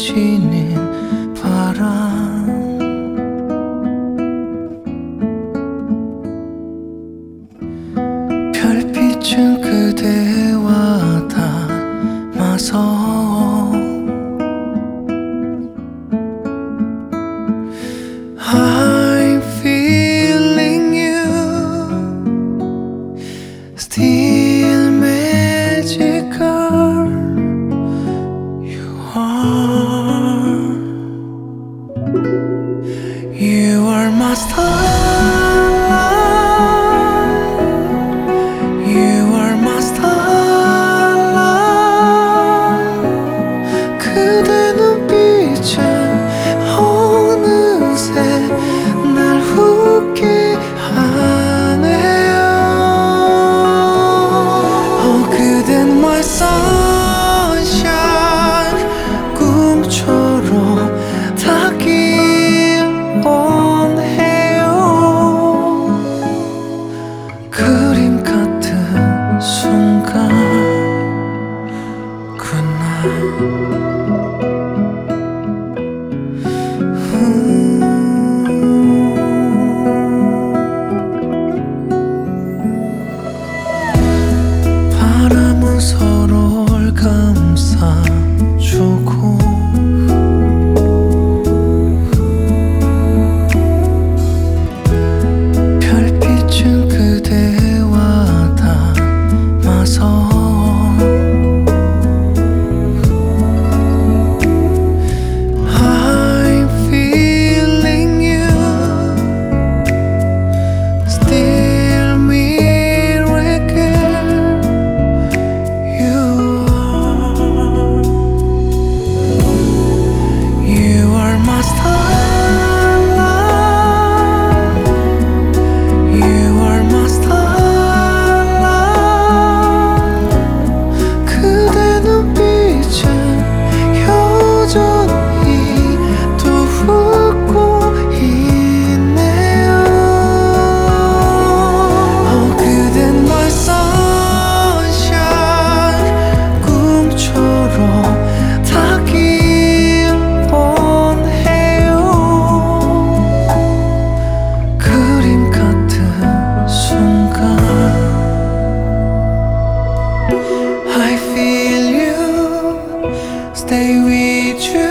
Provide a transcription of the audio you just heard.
스치는 바람 별빛은 그대와 닮아서 I'm feeling you still magical you are my starlight you are my starlight 그대 눈빛은 어느새 날 웃게 하네요 그댄 my sunshine 꿈처럼 닿길 원해요 그림 같은 순간 바람은 서로를 감싸주고 별빛은 그대와 닮아서 I'm feeling you still miracle you are my starlight you are my starlight 그대 눈빛은 여전히 또 웃고 있네요 그댄 my sunshine 꿈처럼 닿길 원해요 그림 같은 순간 I feel you stay with you